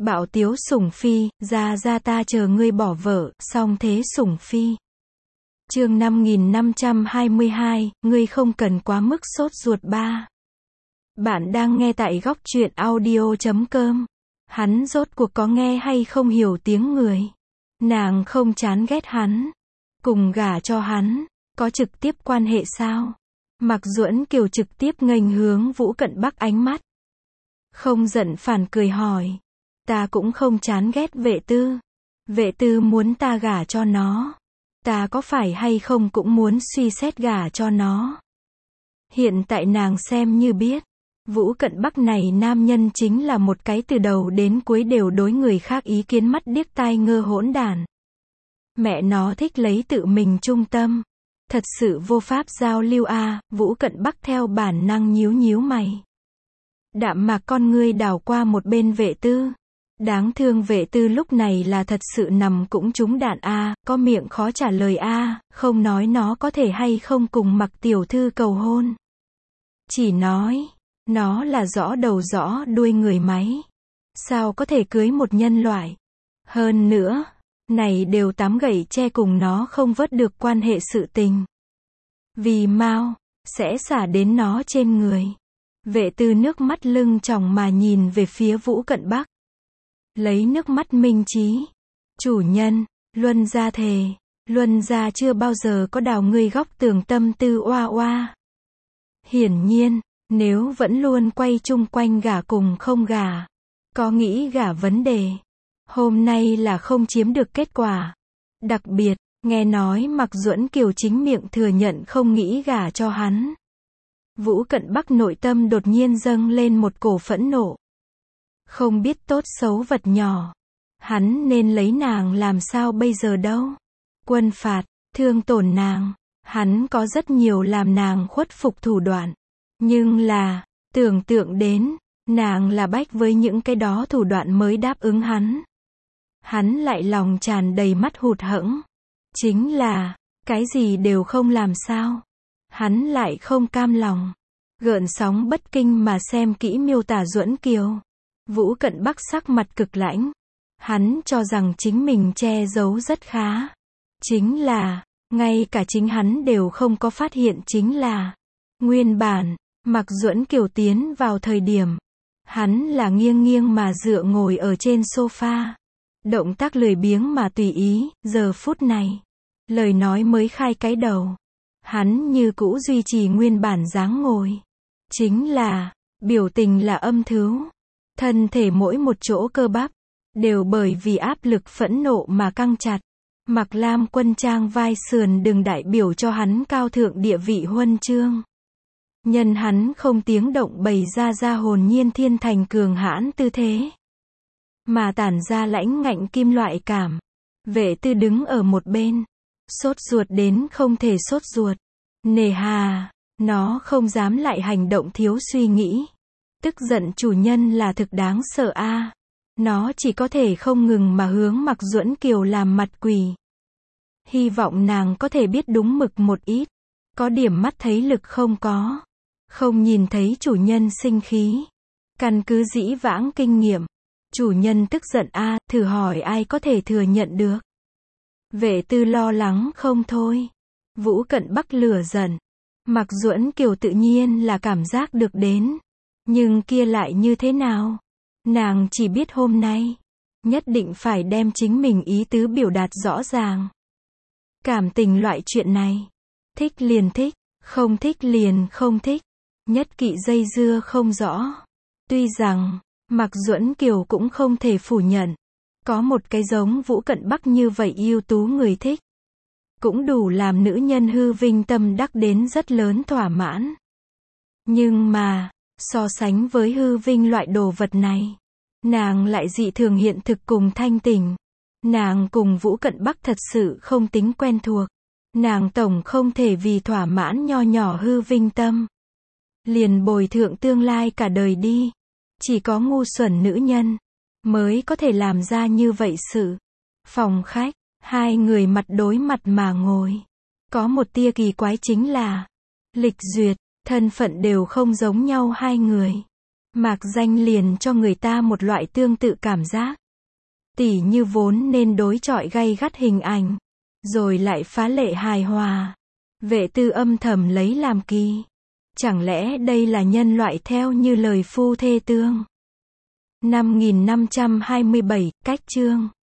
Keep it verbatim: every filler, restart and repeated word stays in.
Bạo tiếu sủng phi, ra ra ta chờ ngươi bỏ vợ, song thế sủng phi. Chương năm nghìn năm trăm hai mươi hai, ngươi không cần quá mức sốt ruột ba. Bạn đang nghe tại góc truyện audio chấm com. Hắn rốt cuộc có nghe hay không hiểu tiếng người. Nàng không chán ghét hắn. Cùng gả cho hắn, có trực tiếp quan hệ sao? Mạc Duẫn Kiều trực tiếp nghênh hướng Vũ Cận Bắc ánh mắt. Không giận phản cười hỏi. Ta cũng không chán ghét Vệ Tư. Vệ Tư muốn ta gả cho nó. Ta có phải hay không cũng muốn suy xét gả cho nó. Hiện tại nàng xem như biết. Vũ Cận Bắc này nam nhân chính là một cái từ đầu đến cuối đều đối người khác ý kiến mắt điếc tai ngơ hỗn đản. Mẹ nó thích lấy tự mình trung tâm. Thật sự vô pháp giao lưu a. À, Vũ Cận Bắc theo bản năng nhíu nhíu mày. Đạm mạc con ngươi đảo qua một bên Vệ Tư. Đáng thương Vệ Tư lúc này là thật sự nằm cũng trúng đạn a, à, có miệng khó trả lời a, à, không nói nó có thể hay không cùng Mạc tiểu thư cầu hôn. Chỉ nói, nó là rõ đầu rõ đuôi người máy. Sao có thể cưới một nhân loại? Hơn nữa, này đều tám gậy tre cùng nó không vớt được quan hệ sự tình. Vì mau, sẽ xả đến nó trên người. Vệ Tư nước mắt lưng tròng mà nhìn về phía Vũ Cận Bắc. Lấy nước mắt minh trí. Chủ nhân, Luân gia thề, Luân gia chưa bao giờ có đào ngươi góc tường tâm tư oa oa. Hiển nhiên, nếu vẫn luôn quay chung quanh gả cùng không gả, có nghĩ gả vấn đề, hôm nay là không chiếm được kết quả. Đặc biệt, nghe nói Mạc Duẫn Kiều chính miệng thừa nhận không nghĩ gả cho hắn. Vũ Cận Bắc nội tâm đột nhiên dâng lên một cổ phẫn nộ. Không biết tốt xấu vật nhỏ. Hắn nên lấy nàng làm sao bây giờ đâu. Quân phạt, thương tổn nàng. Hắn có rất nhiều làm nàng khuất phục thủ đoạn. Nhưng là, tưởng tượng đến, nàng là bách với những cái đó thủ đoạn mới đáp ứng hắn. Hắn lại lòng tràn đầy mắt hụt hẫng. Chính là, cái gì đều không làm sao. Hắn lại không cam lòng. Gợn sóng bất kinh mà xem kỹ miêu tả Duẫn Kiều. Vũ Cận Bắc sắc mặt cực lãnh. Hắn cho rằng chính mình che giấu rất khá. Chính là, ngay cả chính hắn đều không có phát hiện chính là. Nguyên bản, Mạc Duẫn Kiều tiến vào thời điểm. Hắn là nghiêng nghiêng mà dựa ngồi ở trên sofa. Động tác lười biếng mà tùy ý, giờ phút này. Lời nói mới khai cái đầu. Hắn như cũ duy trì nguyên bản dáng ngồi. Chính là, biểu tình là âm thứu. Thân thể mỗi một chỗ cơ bắp, đều bởi vì áp lực phẫn nộ mà căng chặt. Mặc lam quân trang vai sườn đừng đại biểu cho hắn cao thượng địa vị huân chương. Nhân hắn không tiếng động bày ra ra hồn nhiên thiên thành cường hãn tư thế. Mà tản ra lãnh ngạnh kim loại cảm. Vệ Tư đứng ở một bên. Sốt ruột đến không thể sốt ruột. Nề hà, nó không dám lại hành động thiếu suy nghĩ. Tức giận chủ nhân là thực đáng sợ a. À. Nó chỉ có thể không ngừng mà hướng Mạc Duẫn Kiều làm mặt quỳ. Hy vọng nàng có thể biết đúng mực một ít. Có điểm mắt thấy lực không có. Không nhìn thấy chủ nhân sinh khí. Căn cứ dĩ vãng kinh nghiệm. Chủ nhân tức giận a, à, thử hỏi ai có thể thừa nhận được. Vệ Tư lo lắng không thôi. Vũ Cận Bắc lửa giận. Mạc Duẫn Kiều tự nhiên là cảm giác được đến. Nhưng kia lại như thế nào? Nàng chỉ biết hôm nay. Nhất định phải đem chính mình ý tứ biểu đạt rõ ràng. Cảm tình loại chuyện này. Thích liền thích, không thích liền không thích. Nhất kỵ dây dưa không rõ. Tuy rằng, Mạc Duẫn Kiều cũng không thể phủ nhận. Có một cái giống Vũ Cận Bắc như vậy ưu tú người thích. Cũng đủ làm nữ nhân hư vinh tâm đắc đến rất lớn thỏa mãn. Nhưng mà, so sánh với hư vinh loại đồ vật này, nàng lại dị thường hiện thực cùng thanh tình. Nàng cùng Vũ Cận Bắc thật sự không tính quen thuộc. Nàng tổng không thể vì thỏa mãn nho nhỏ hư vinh tâm. Liền bồi thượng tương lai cả đời đi. Chỉ có ngu xuẩn nữ nhân mới có thể làm ra như vậy sự. Phòng khách, hai người mặt đối mặt mà ngồi. Có một tia kỳ quái chính là lịch duyệt, thân phận đều không giống nhau hai người. Mạc danh liền cho người ta một loại tương tự cảm giác. Tỉ như vốn nên đối chọi gay gắt hình ảnh, rồi lại phá lệ hài hòa. Vệ tư âm thầm lấy làm kỳ. Chẳng lẽ đây là nhân loại theo như lời phu thê tương? năm nghìn năm trăm hai mươi bảy, cách chương